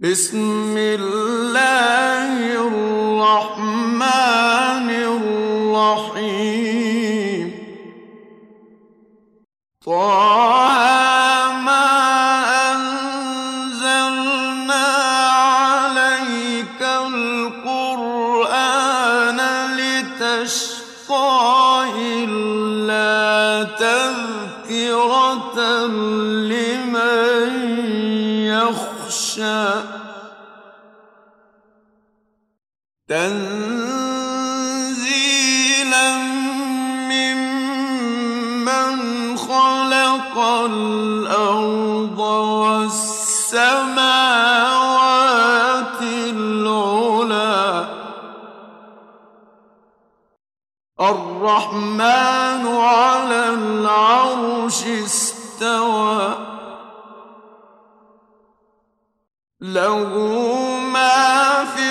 بسم الله الرحمن الرحيم طه ما أنزلنا عليك القرآن لتشقى إلا تذكرة لمن يخشى تنزيلا ممن خلق الأرض والسماوات العلى الرحمن على العرش استوى له ما في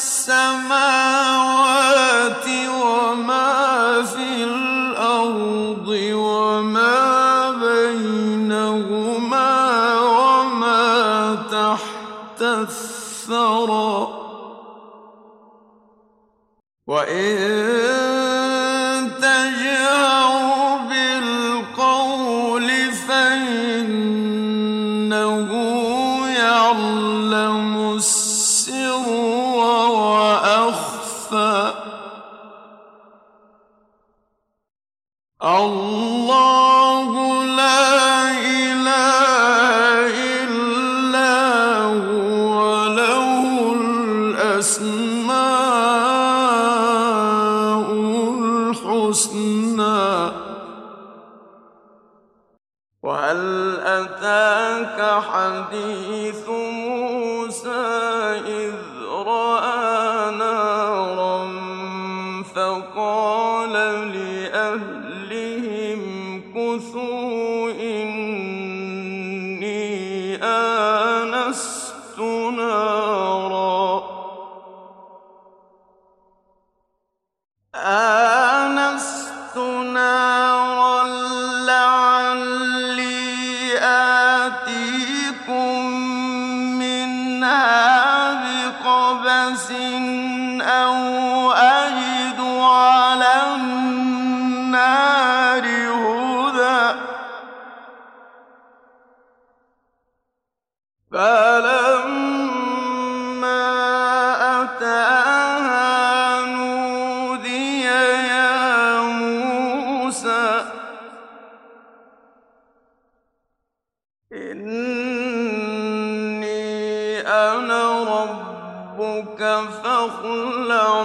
السماوات وما في الأرض وما بينهما وما تحت الثرى وإن تجهر بالقول فإنه يعلم السر وأخفى الله لا إله إلا هو له الأسماء الحسنى وهل أتاك حديث موسى إذ رأى نارا فقال لأهلهم كثوا إني آنست نارا لعلي آتيكم منها بقبس أو أجد على النار هدى فلما أتاها نودي يا موسى إني أنا ربك فاخلع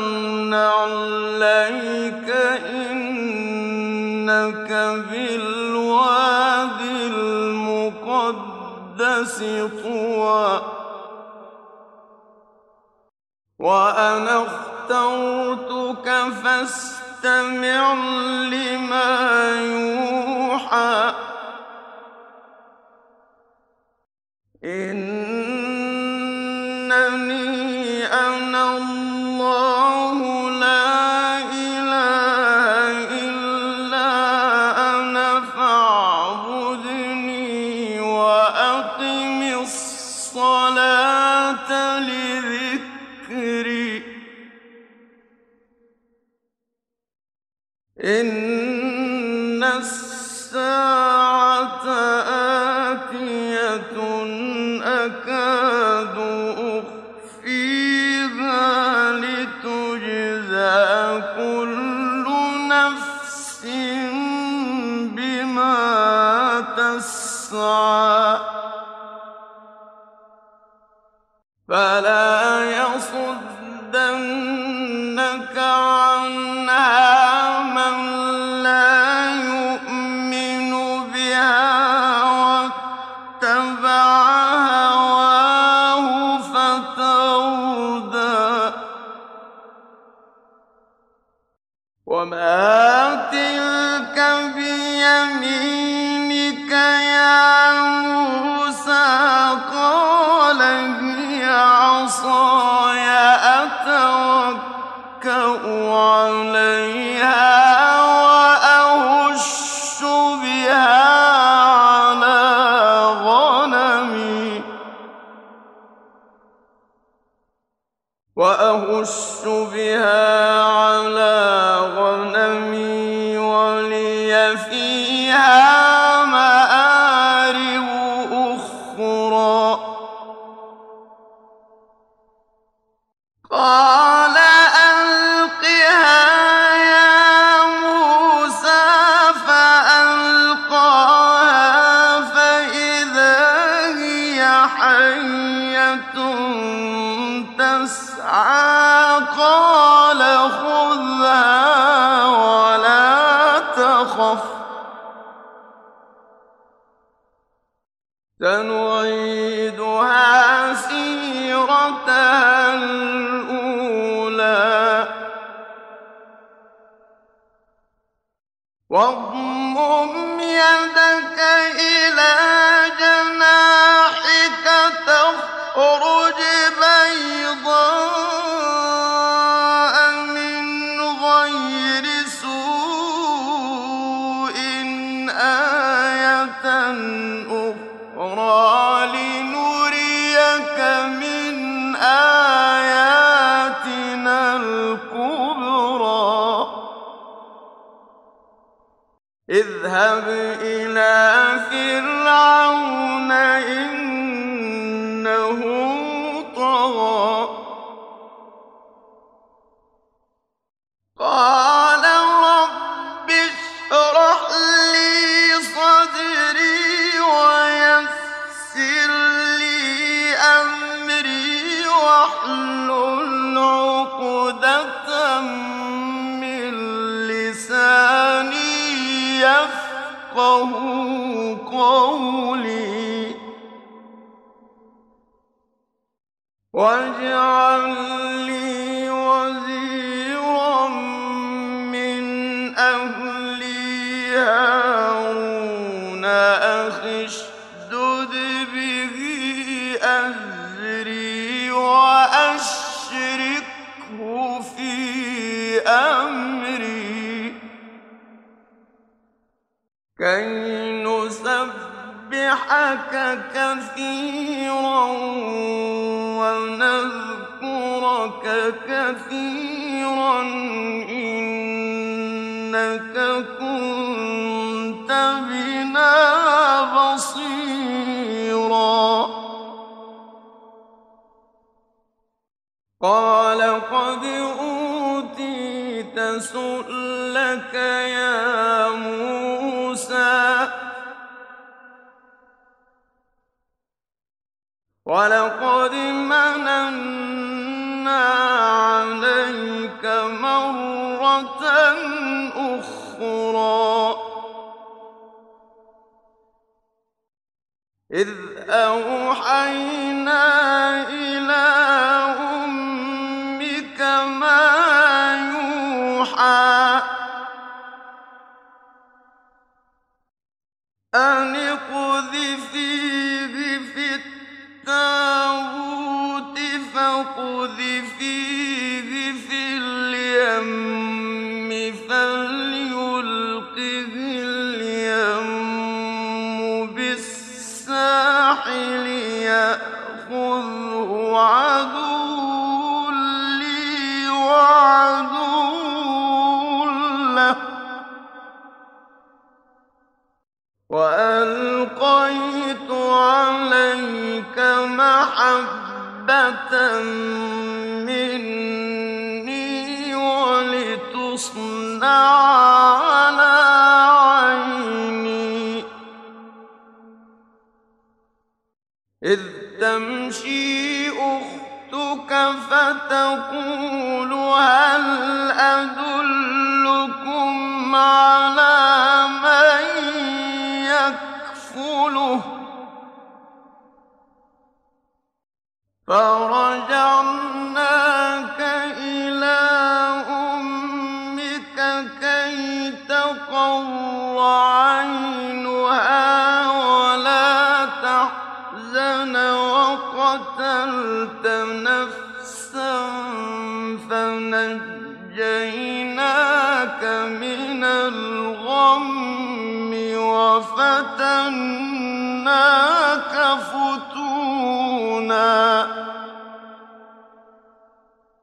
نعليك إنك بالواد المقدس طوى وأنا اخترتك فاستمع لما يوحى إنني أنا الله لا إله إلا أنا فاعبدني وأقم الصلاة لذكري إن الساعة آتية أكاد أخفيها لتجزى كل نفس بما تسعى فلا يصدنك عنها من لا يؤمن بها واتبع هواه فتردى وما تلك بيمينك يا موسى قال هي عصاي أتوكأ عليها وأهش بها على غنمي وأهش بها على غنمي ولي فيها مآرب أخرى قال ألقها يا موسى فألقاها فإذا هي حية تسعى قال خذها ولا تخف سنعيدها سيرتها الأولى واضمم يدك إلى جناحك تخرج بيضاء من غير سوء آية أخرى لنريك من آياتنا الكبرى اذهب إلى فرعون إنه طغى قال رب اشرح لي صدري ويسر لي أمري واحلل عقدة من لساني يفقه قولي واجعل لي وزيرا من أهلي هارون أخي اشدد به أزري وأشركه في أمري كي نسبحك كثيرا ونذكرك كثيرا إنك كنت بنا بصيرا قال قد أوتيت سؤلك يا موسى ولقد مننا عليك مرة أخرى إذ أوحينا إلى أمك ما يوحى أن اقذفيه في التابوت فاقذفيه في اليم فليلقه اليم بالساحل يأخذه عدو لي وعدو له وألقيت عليك محبة مني ولتصنع على عيني إذ تمشي أختك فتقول هل أدلكم على من يكفله فرجعناك إلى أمك كي تقر عينها ولا تحزن وقتلت نفسا فنجيناك من الغم وفتناك فتونا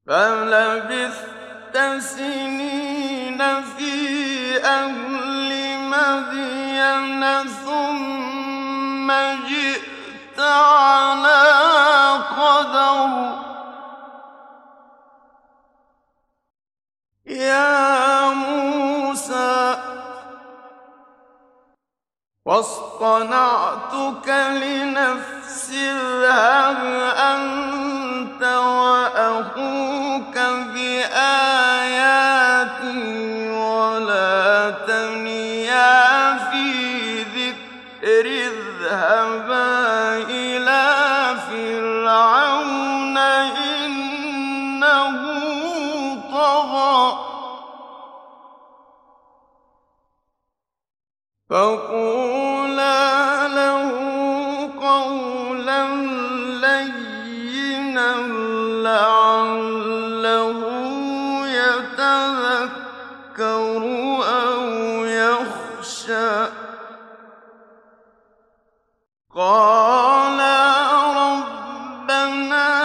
فلبثت سنين في أهل مدين ثم جئت على قدر يا موسى واصطنعتك لنفسي اذهب أنت وأخوك بآياتي ولا تنيا في ذكري اذهبا إلى فرعون إنه طغى فقولا له قولا لينا لعله يتذكر أو يخشى قالا ربنا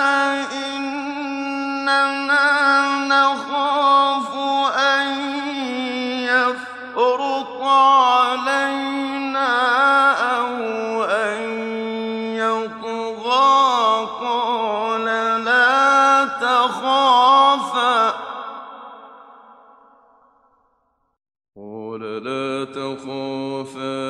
إننا نخاف أن يفرط علينا أو أن يطغى قال لا تخافا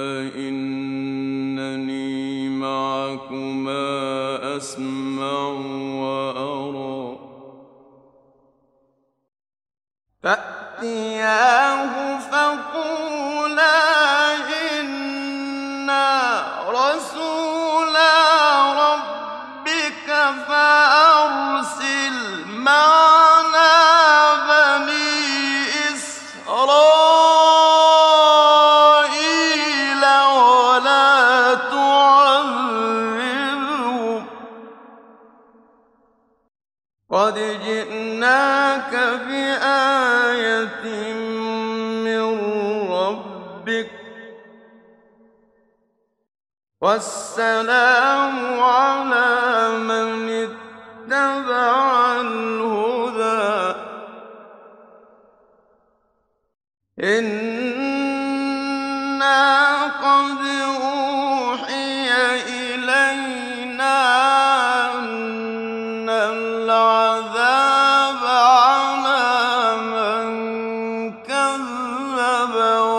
إنني معكما أسمع وأرى فأتياه فقولا إنا رسولا ربك فأرسل معنا بني إسرائيل ولا تعذبهم قد جئناك بآية من ربك والسلام على من اتبع الهدى إنا قد أوحي إلينا أن العذاب على من كذب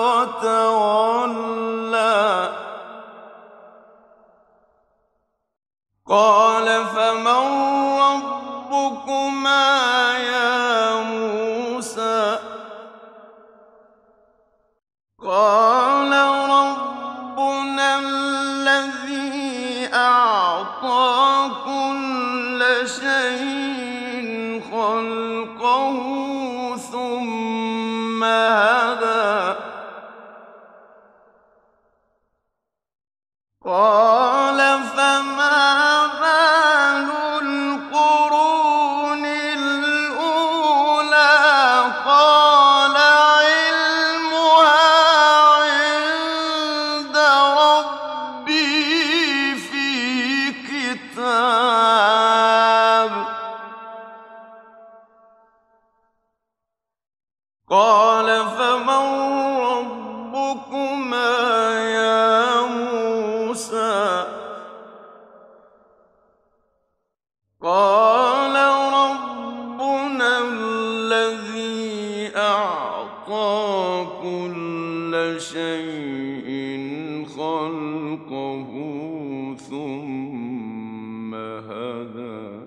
وتولى قال فمن ربكما يا موسى قال ربنا الذي أعطى كل شيء خلقه ثم هدى قال فما بال القرون الأولى قال علمها عند ربي في كتاب قال فمن ربكما يا موسى قال ربنا الذي أعطى كل شيء خلقه ثم هدى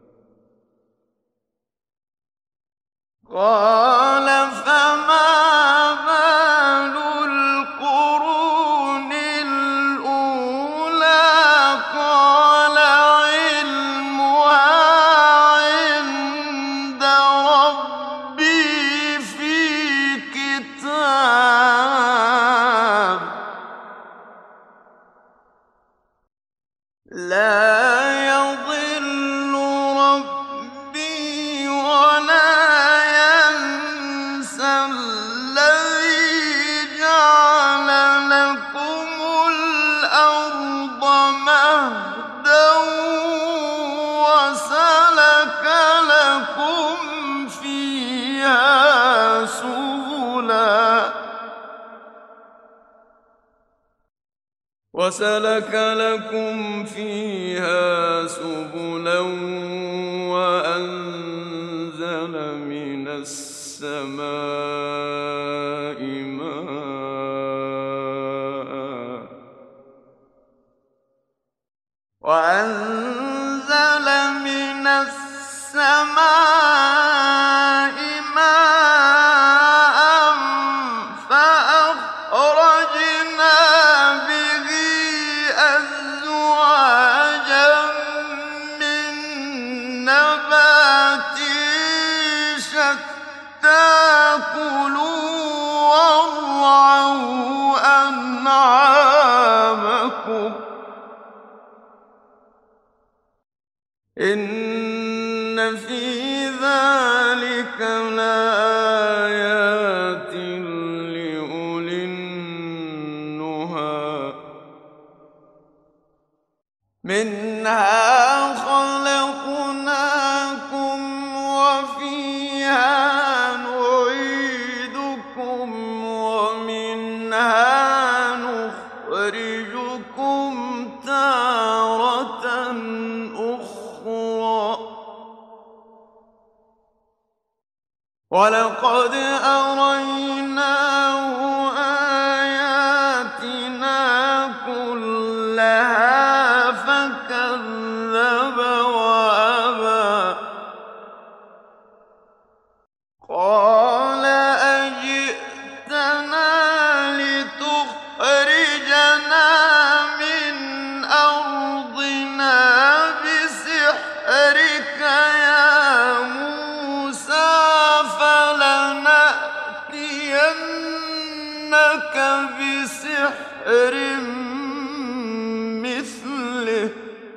قال فما بال القرون الأولى قال علمها عند ربي في كتاب لا يضل ربي ولا ينسى الذي جعل لكم الأرض مهدا وسلك لكم وسلك لكم فيها سبلا وأنزل من السماء فأخرجنا به أزواجا من نبات شتى كلوا وارعوا أنعامكم إن في ذلك لآيات لأولي النهى منها خلقناكم وفيها نعيدكم ومنها نخرجكم تارة أخرى ولقد أريناه آياتنا كلها فكذب وأبى قال أجئتنا لتخرجنا من أرضنا بسحرك يا موسى فلنأتينك بسحر مثله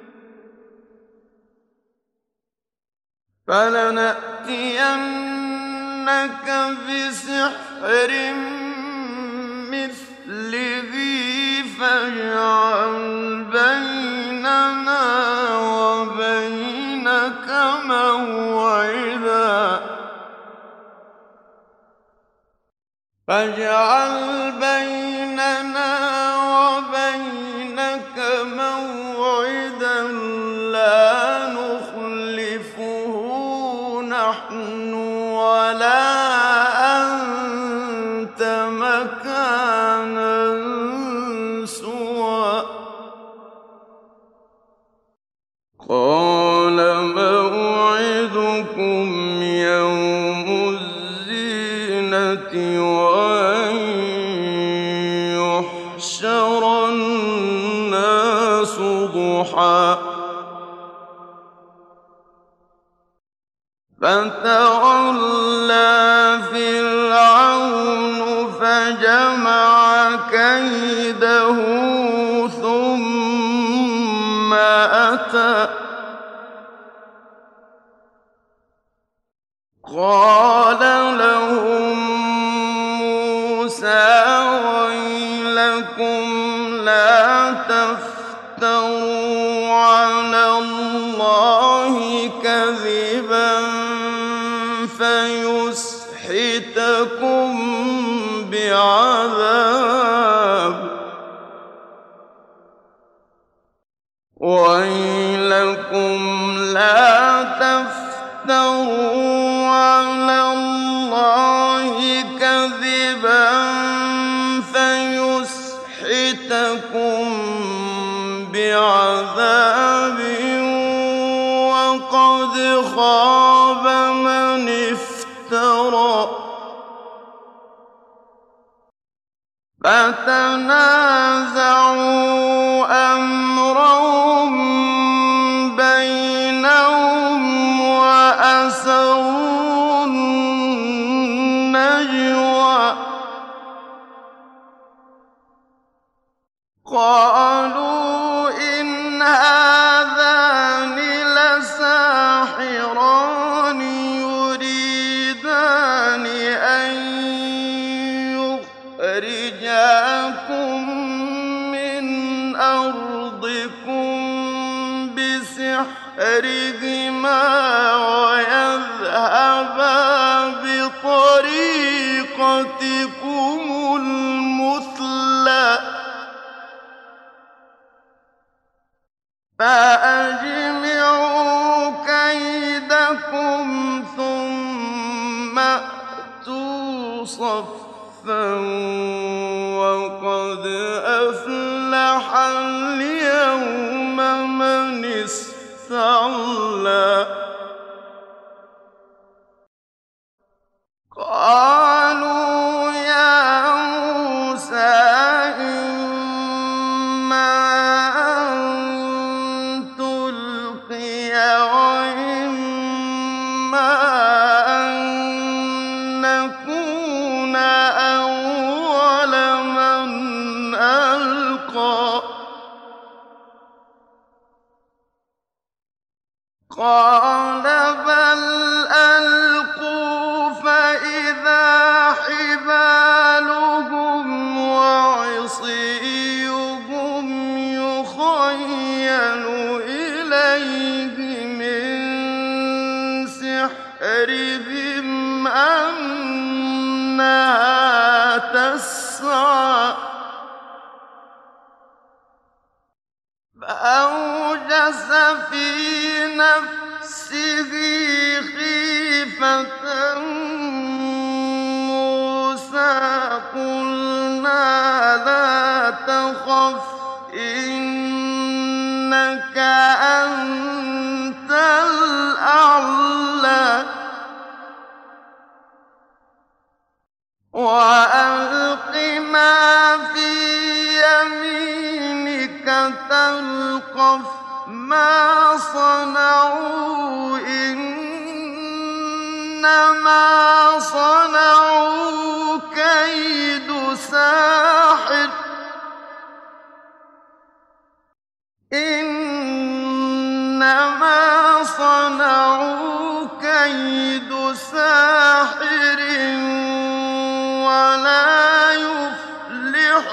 فاجعل بيننا وبينك موعدا لا نخلفه نحن ولا أنت مكانا سوى قال موعدكم يوم الزينة وأن يحشر الناس ضحى فتولى فرعون فجمع كيده ثم أتى قال لهم موسى ويلكم لا تفتروا على الله كذبا فيسحتكم بعذاب ويلكم لا تفتروا على الله كذبا فيسحتكم بعذاب وقد خاب من افترى فتنازعوا أمرهم بينهم وأسروا النجوى قالوا إن هذان لساحران يريدان أن يخرجاكم من أرضكم بسحرهما ويذهبا بطريقتكم المثلى فأجمعوا كيدكم ثم أتوا صفا وقد أفلح اليوم من استعلى قالوا يا موسى إما أن تلقي وإما أن نكون أول من ألقى قال بل ألقوا فإذا حبالهم وعصيهم يخيل إليه من سحرهم أنها تسعى فأوجس في نفسه خيفة موسى قلنا لا تخف إنك أنت الأعلى وألق ما في يمينك تلقف ما صنعوا إنما صنعوا كيد ساحر إنما صنعوا كيد ساحر ولا يفلح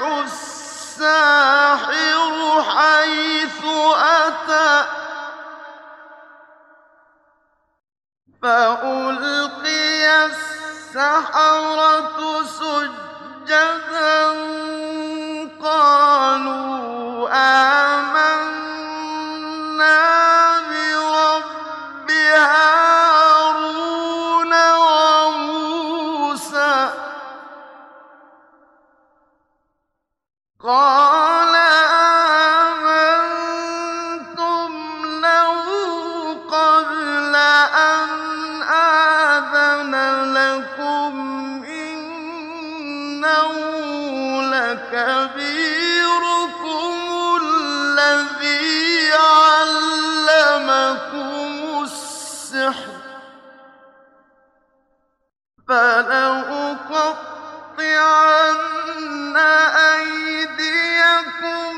الساحر حيث أتى فألقي السحرة سجدا قالوا آمنا برب هارون وموسى قال آمنتم له قبل أن آذن لكم إنه لكبيركم الذي علمكم السحر فلأقطعن أيديكم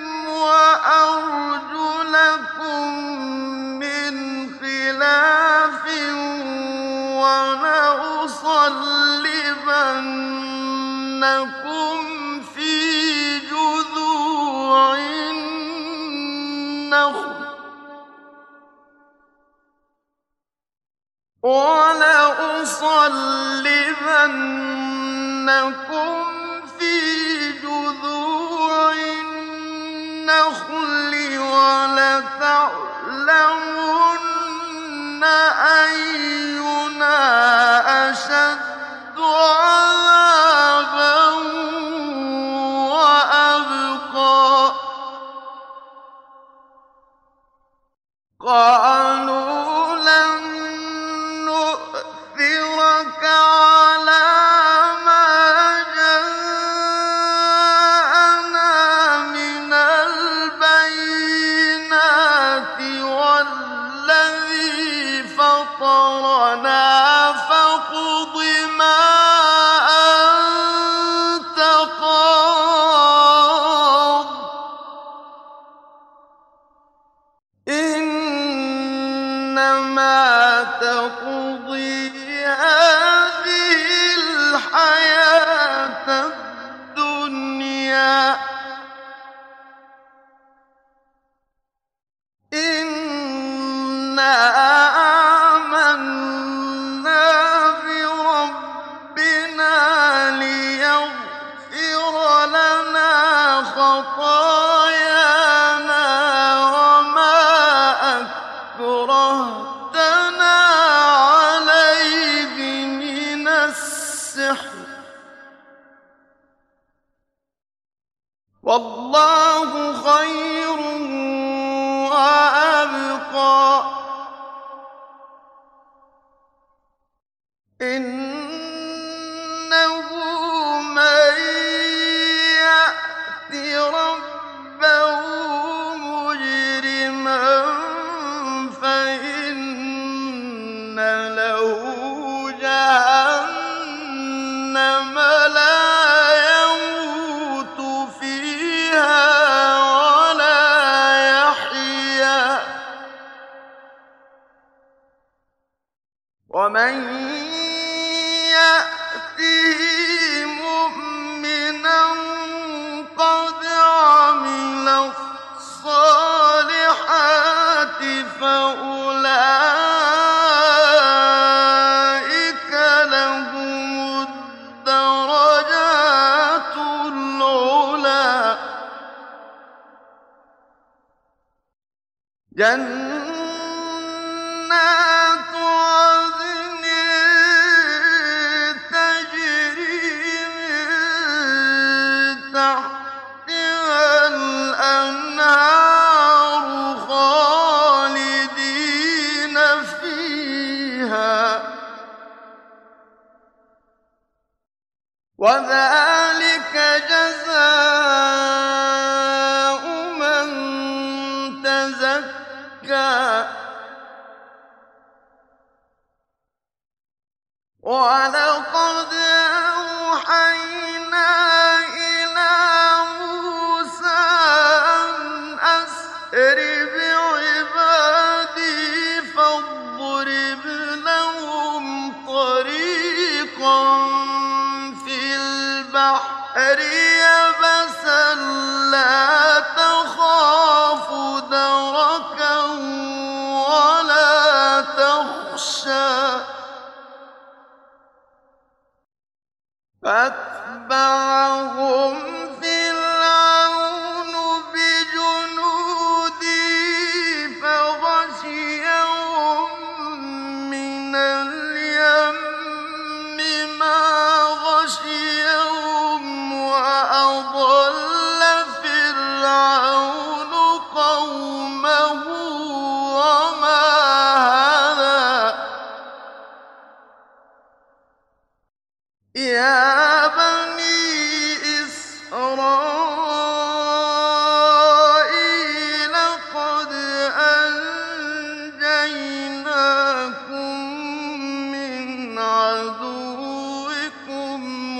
وأرجلكم من خلاف ولأصلبنكم في جذوع النخل ولتعلمن أينا أشد عذابا وأبقى قالوا لن نؤثرك على ما جاءنا من البينات والذي فطرنا فاقض ما أنت قاض إنما تقضي هذه الحياة الدنيا إنا آمنا بربنا ليغفر لنا خطايانا وما أكرهتنا عليه من السحر والله خير وأبقى إنه من يأت ربه مجرما فإن له جهنم لا يموت فيها ولا يحيا ومن يأته مؤمنا قد عمل الصالحات فأولئك لهم الدرجات العلى جنات عدن تجري من تحتها الأنهار خالدين فيها وذلك جزاء من تزكى ولقد أوحينا إلى موسى أن أسر بعبادي فاضرب لهم طريقا في البحر يبسا لا تخاف دركا ولا تخشى فأتبعهم فرعون بجنوده فغشيهم من اليم ما غشيهم وأضل فرعون قومه وما هدى يا بني إسرائيل قد أنجيناكم من عدوكم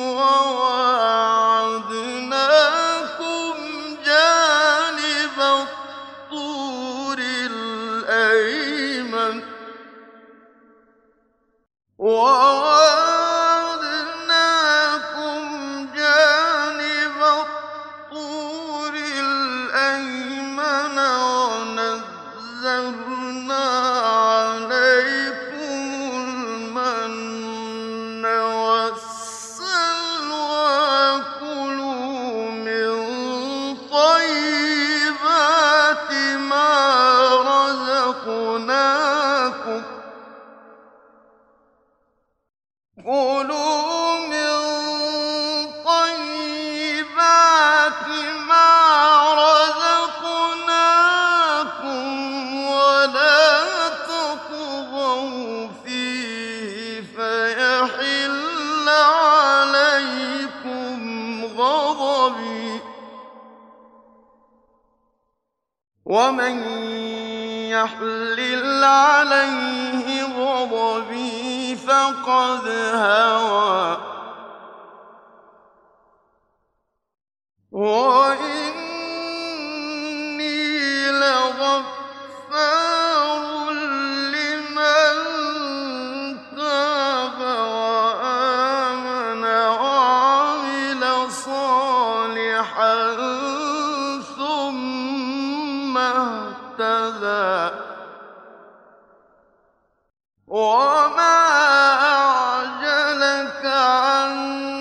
وواعدناكم جانب الطور الأيمن ونزلنا عليكم المن والسلوى كلوا من طيبات ما رزقناكم كلوا من طيبات ما رزقناكم ولا تطغوا فيه فيحل عليكم غضبي ومن يحلل عليه غضبي فقد هوى وإني لغفار لمن تاب وآمن وعمل صالحا ثم اهتدى وما أعجلك عن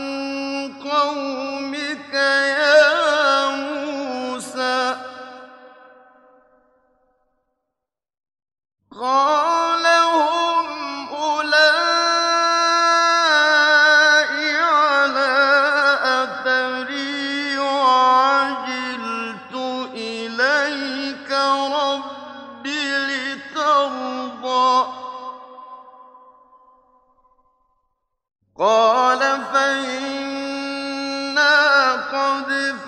قومك يا موسى قَالَ هُمْ أُولَاءِ عَلَىٰ أَثَرِي وَعَجِلْتُ إِلَيْكَ رَبِّ لِتَرْضَىٰ قَالَ فَإِنَّا قَدْ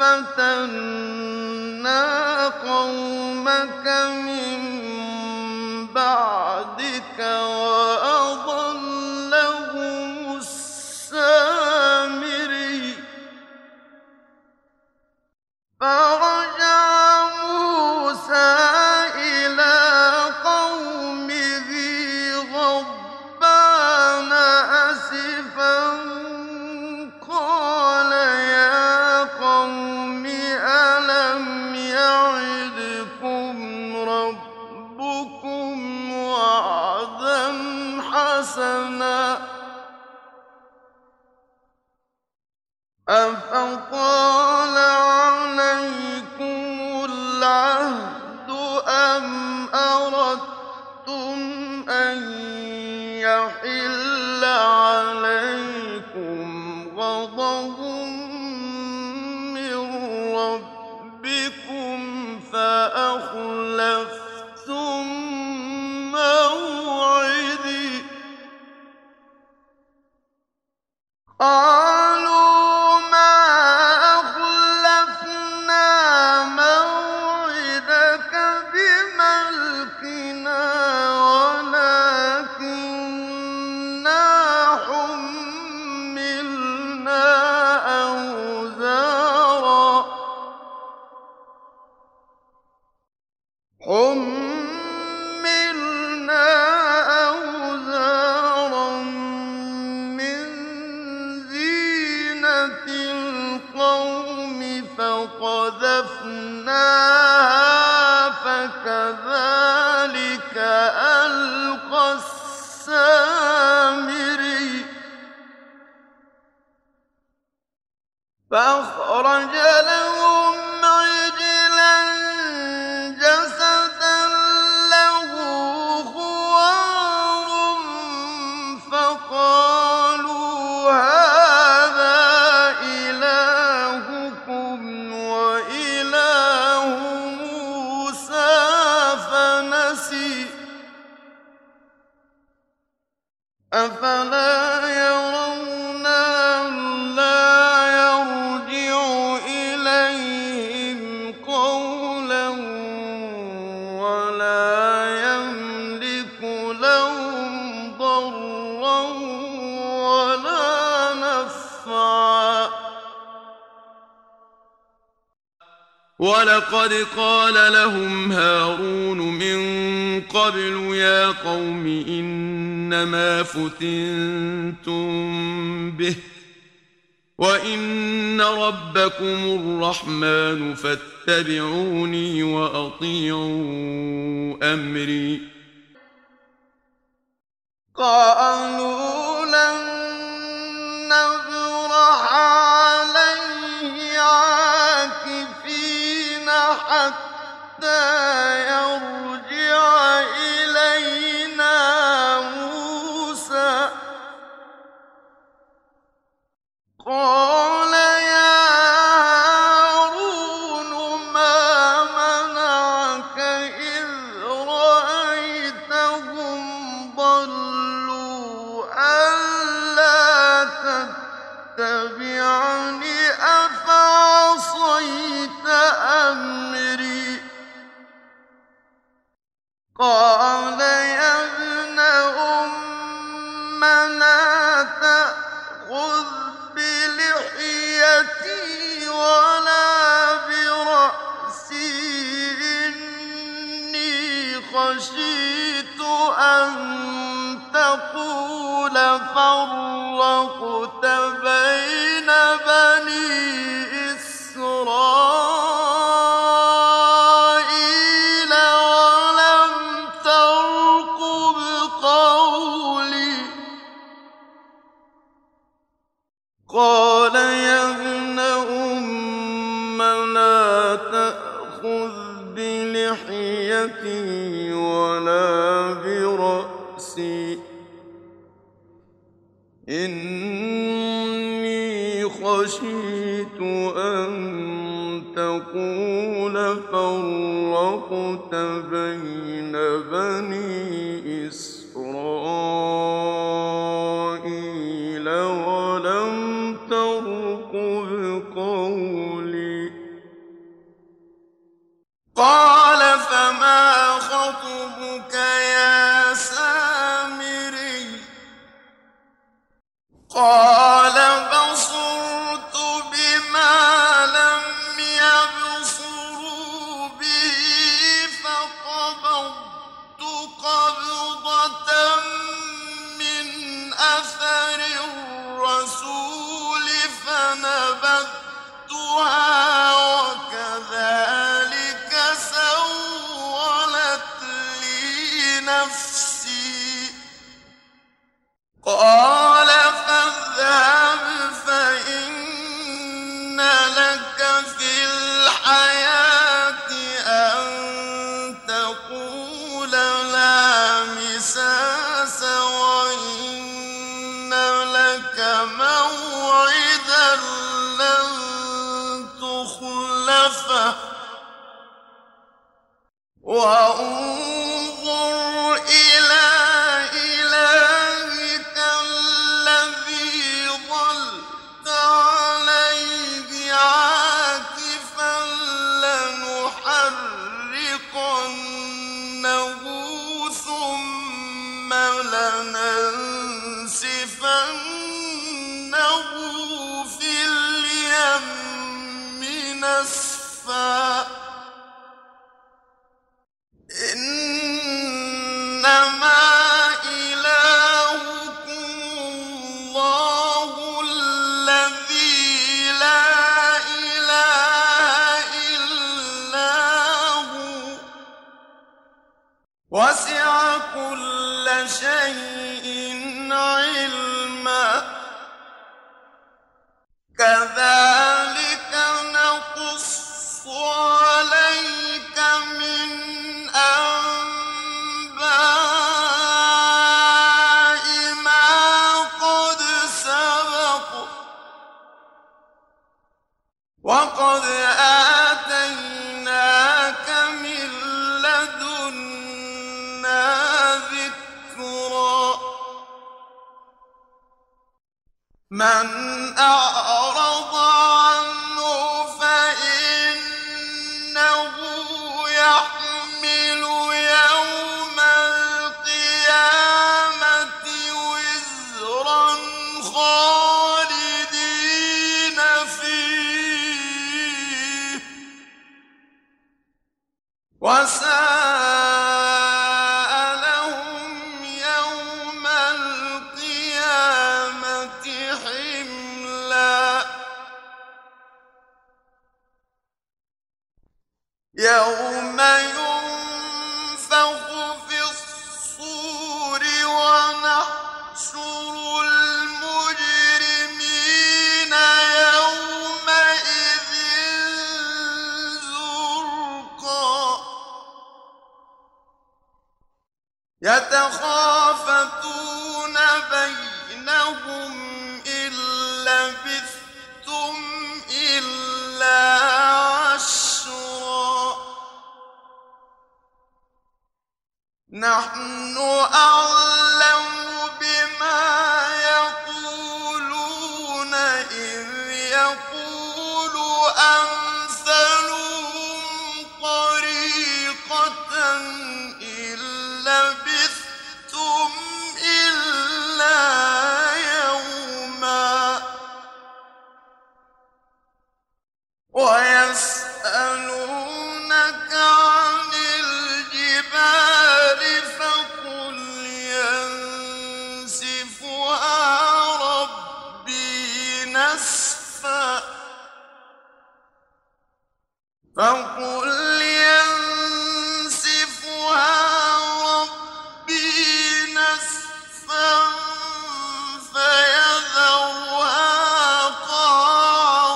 فَتَنَّا قَوْمَكَ مِن بَعْدِكَ وَأَضَلَّهُمُ السَّامِرِيُّ فَرَجَعَ مُوسَىٰ إِلَىٰ قَوْمِهِ غَضْبَانَ أَسِفًا قَالَ يَا قَوْمِ أَلَمْ يَعِدْكُمْ رَبُّكُمْ وَعْدًا حَسَنًا أَفَطَالَ عَلَيْكُمُ الْعَهْدُ أَمْ أَرَدتُّمْ أَن يَحِلَّ عَلَيْكُمْ غَضَبٌ مِّن رَّبِّكُمْ فَأَخْلَفْتُم مَّوْعِدِي قَالُوا مَا أَخْلَفْنَا مَوْعِدَكَ بِمَلْكِنَا وَلَٰكِنَّا حُمِّلْنَا أَوْزَارًا مِّن زِينَةِ الْقَوْمِ فَقَذَفْنَاهَا فَكَذَٰلِكَ أَلْقَى السَّامِرِيُّ فَأَخْرَجَ لَهُمْ عِجْلًا جَسَدًا لَّهُ خُوَارٌ فَقَالُوا هَٰذَا إِلَٰهُكُمْ وَإِلَٰهُ مُوسَىٰ فَنَسِيَ أَفَلَا يَرَوْنَ أَلَّا يَرْجِعُ إِلَيْهِمْ قَوْلًا وَلَا يَمْلِكُ لَهُمْ ضَرًّا وَلَا نَفْعًا وَلَقَدْ قَالَ لَهُمْ هَارُونُ مِن قَبْلُ يَا قَوْمِ إِنَّمَا فُتِنتُم بِهِ وَإِنَّ رَبَّكُمُ الرَّحْمَٰنُ فَاتَّبِعُونِي وَأَطِيعُوا أَمْرِي قَالُوا لَن نَّبْرَحَ عَلَيْهِ عَاكِفِينَ حَتَّىٰ يَرْجِعَ إِلَيْنَا مُوسَىٰ قَالَ يَا هَارُونُ مَا مَنَعَكَ إِذْ رَأَيْتَهُمْ ضَلُّوا أَلَّا تَتَّبِعَنِ أَفَعَصَيْتَ أَمْرِي قَالَ يَا ابْنَ أُمَّ لَا تَأْخُذْ بِلِحْيَتِي وَلَا بِرَأْسِي إِنِّي خَشِيتُ أَن تَقُولَ فَرَّقْتَ بَيْنَ بَنِي إِسْرَائِيلَ وَلَمْ تَرْقُبْ قَوْلِي قَالَ يَا ابْنَ أُمَّ لَا تَأْخُذْ بِلِحْيَتِي وَلَا خشيت أن تقول فرقت بين بني إسرائيل ولم ترقب قولي. قال فما خطبك يا سامري؟ قال بصرت بما لم يبصروا به فقبضت قبضة من أثر الرسول فنبذتها وكذلك سولت لي نفسي. قال فاذهب فإن لك في الحياة أن تقول لا مساس وإن لك موعدا لن تخلفه وانظر إلى إلهك الذي ظلت عليه عاكفا لنحرقنه ثم لننسفنه في اليم نسفا. إنما إلهكم الله الذي لا إله إلا هو وسع كل شيء علما. كذلك نقص عليك من أنباء ما قد سبق وقد آتيناك من لدنا ذكرا. من أعرض عنه فإنه يحمل يوم القيامة وزرا خالدين فيه وساء لهم يوم القيامة حملا. يوم ينفخ في الصور ونحشر المجرمين يومئذ زرقا. يتخافتون بينهم إن لبثتم إلا عشرا. نحن أعلم بما يقولون إذ يقول أمثلهم طريقة إن لبثتم إلا يوما. ويسألونك عن الجبال فقل ينسفها ربي نسفا. فقل ينسفها ربي نسفا فيذرها قاعا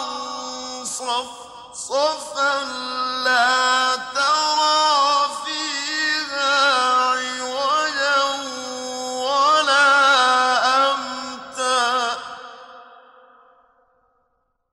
صفصفا لا ترى فيها عوجا ولا أمتا.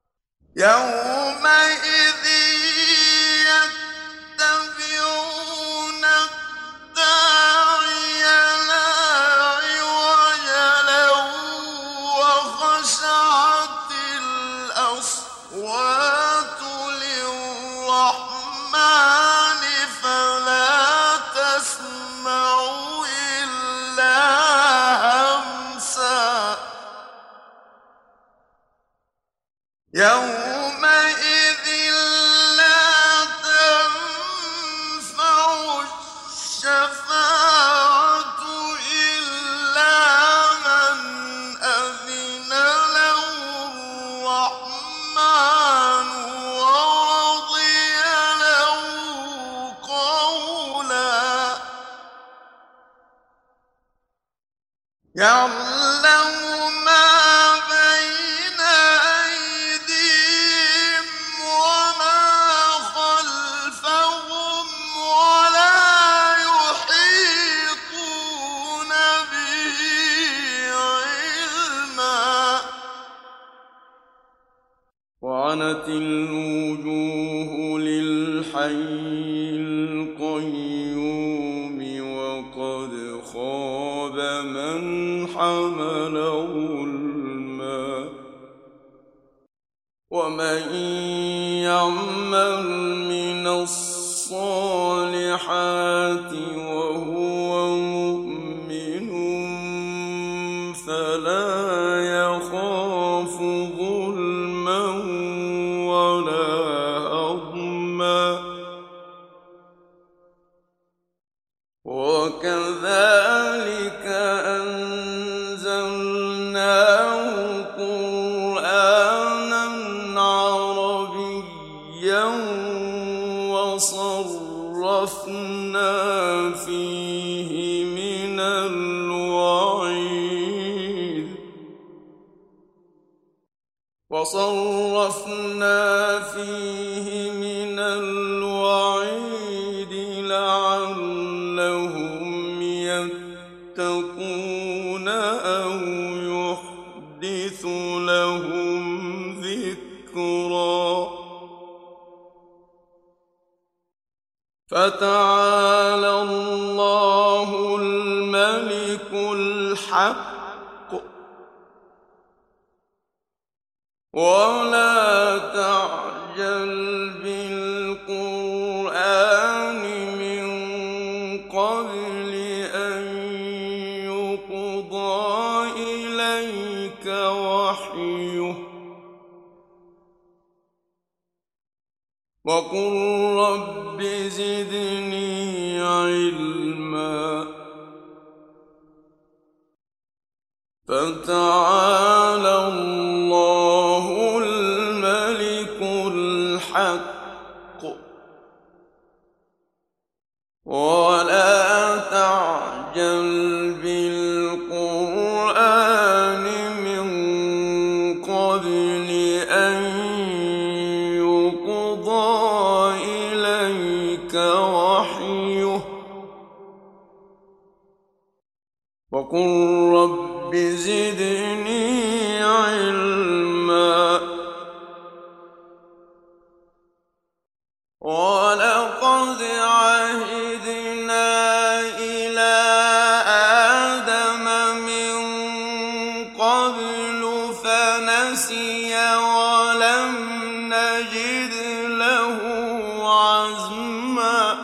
يعلم ما بين أيديهم وما خلفهم ولا يحيطون به علما وعنت الوجوه للحي القيوم وقد خاب من حمل ظلما ومن يعمل من الصالحات وهو مؤمن فلا يخاف ظلما ولا هضما وكذلك أنزلناه قرآنا عربيا وصرفنا فيه من الوعيد لعلهم يتقون أو يحدث لهم ذكرا فتعالى الله الملك الحق ولا تعجل بالقرآن من قبل أن يقضى إليك وحيه وقل رب زدني علما فتعالى الله الملك الحق ولا تعجل بالقرآن من قبل أن يقضى إليك وحيه وقل رب زدني علما ولقد عهدنا إلى آدم من قبل فنسي ولم نجد له عزما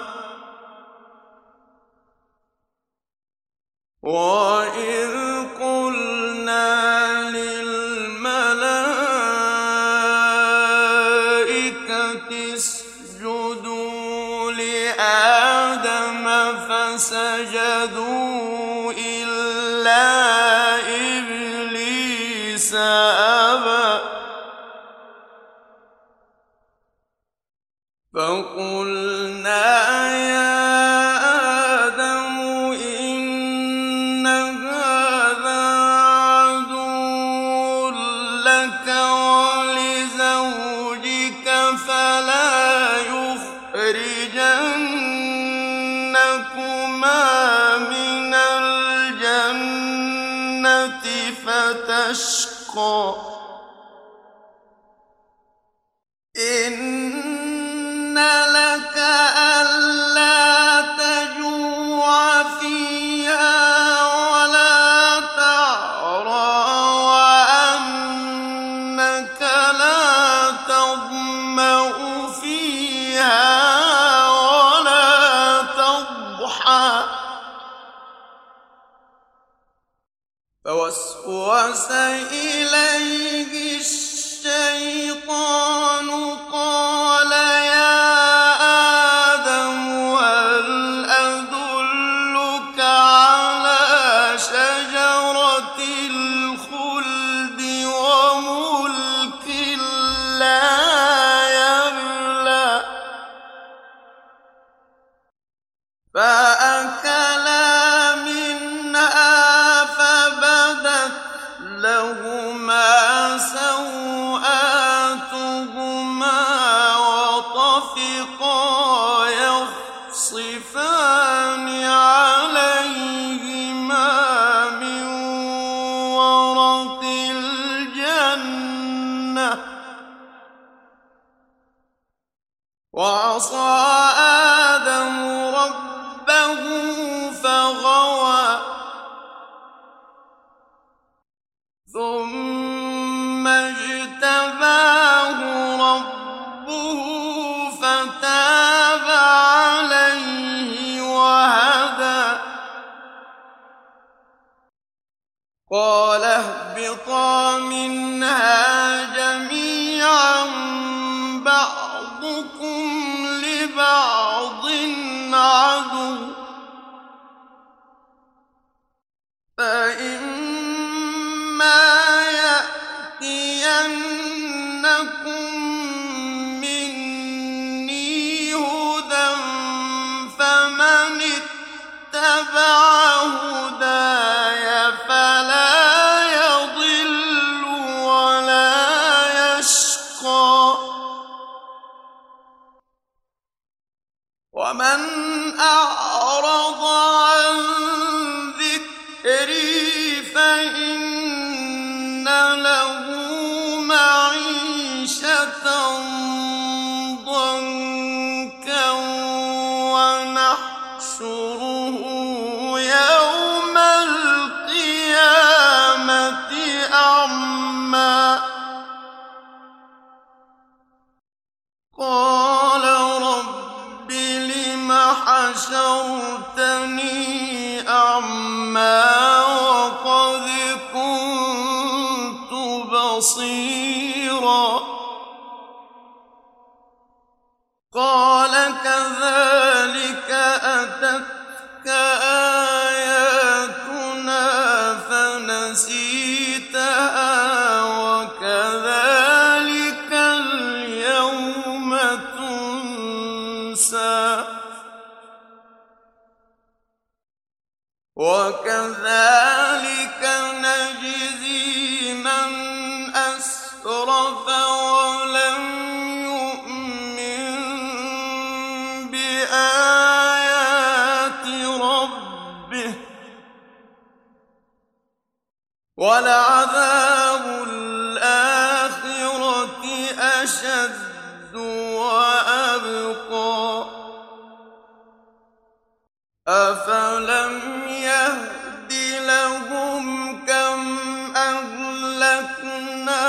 وإذ قلنا للملائكة اسجدوا لآدم فسجدوا إلا إبليس أبى فقلنا يا آدم إن هذا عدو لك ولزوجك فلا يخرجنكما من الجنة فتشقى إن لك ألا تجوع فيها ولا تعرى وأنك لا تظمأ فيها ولا تضحى فوسوس إليه الشيطان قال يا آدم هل أدلك على شجرة الخلد وملك لا يبلى فأكلا منها فبدت وعصى آدم ربه فغوى ثم اجتباه ربه فتاب عليه وهدى قال اهبطا منها جميعا بعضكم لبعض عدو فإما يأتينكم مني هدى فمن اتبع هداي فلا يضل ولا يشقى ومن أعرض عن ذكري فإن له معيشة ضنكا ونحشره يوم القيامة أعمى قال رب لم حشرتني أعمى وقد كنت بصيرا قال كذلك أتتك آياتنا فنسيتها وكذلك اليوم تنسى وكذلك نجزي من أسرف ولم يؤمن بآيات ربه ولعذاب الآخرة أشد وأبقى أفلم يهد لهم كم أهلكنا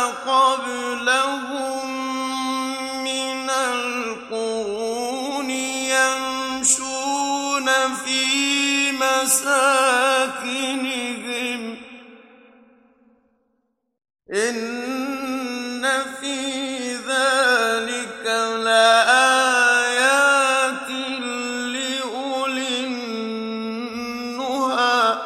قبلهم من القرون يمشون في مساكنهم إن في ذلك لآيات لأولي النهى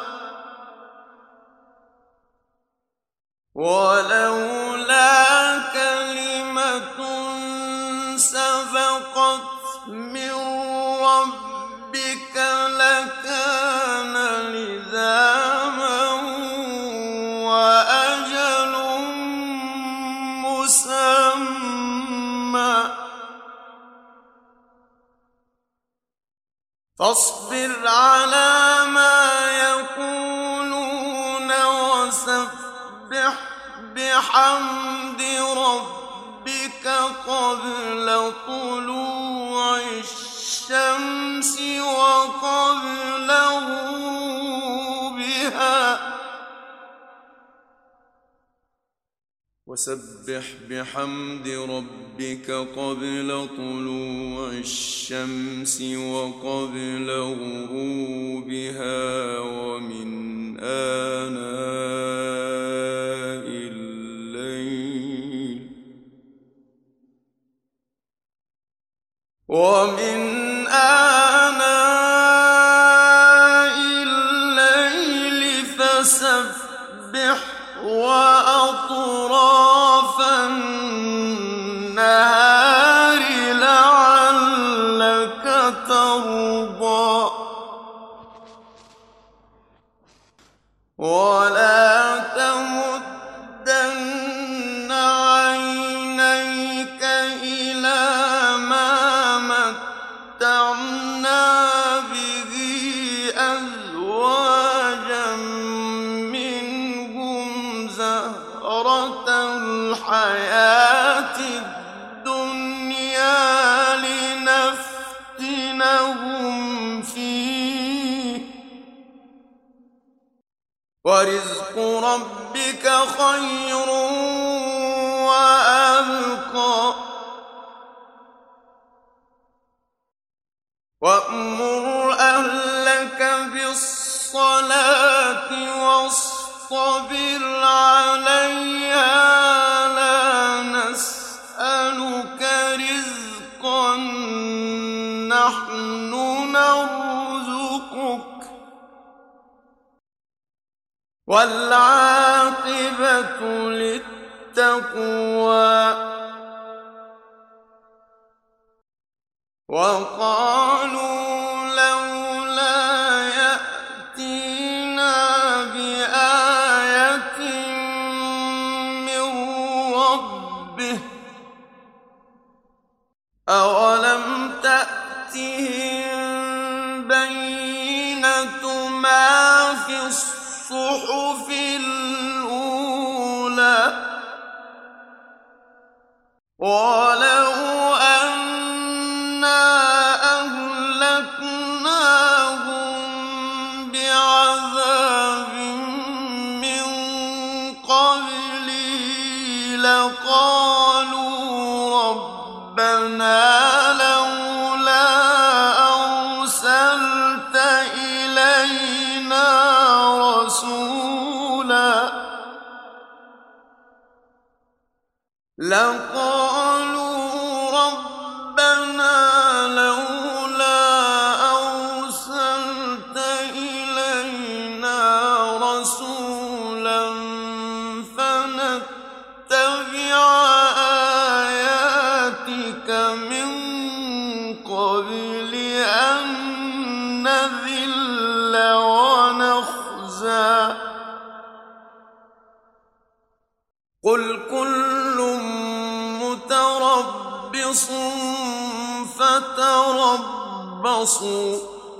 ولولا كلمة سبقت من ربك لكان لزاما وأجل مسمى فاصبر على ما يقولون وسبح بحمد ربك قبل طلوع الشمس وقبل غروبها وسبح بحمد ربك قبل طلوع الشمس وقبل غروبها ومن آناء الليل فسبح وأطراف النهار لعلك ترضى ولا تمدن عينيك إلى ما متعنا به أزواجا منهم زهرة الحياة الدنيا لنفتنهم ورزق ربك خير وأبقى وأمر أهلك بالصلاة واصطبر عليها لا نسألك رزقا نحن نرزقك والعاقبة للتقوى وقالوا لولا يأتينا بآية من ربه أولم تأتهم بينة ما في الصحف الأولى ولو أنا أهلكناهم بعذاب من قبله لقالوا ربنا لولا أرسلت إلينا رسولا فنتبع آياتك من قبل أن نذل ونخزى قل كل متربص فتربصوا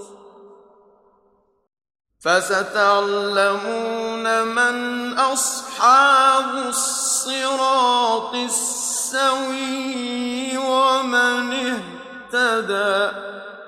فستعلمون من أصحاب الصراط السوي ومن اهتدى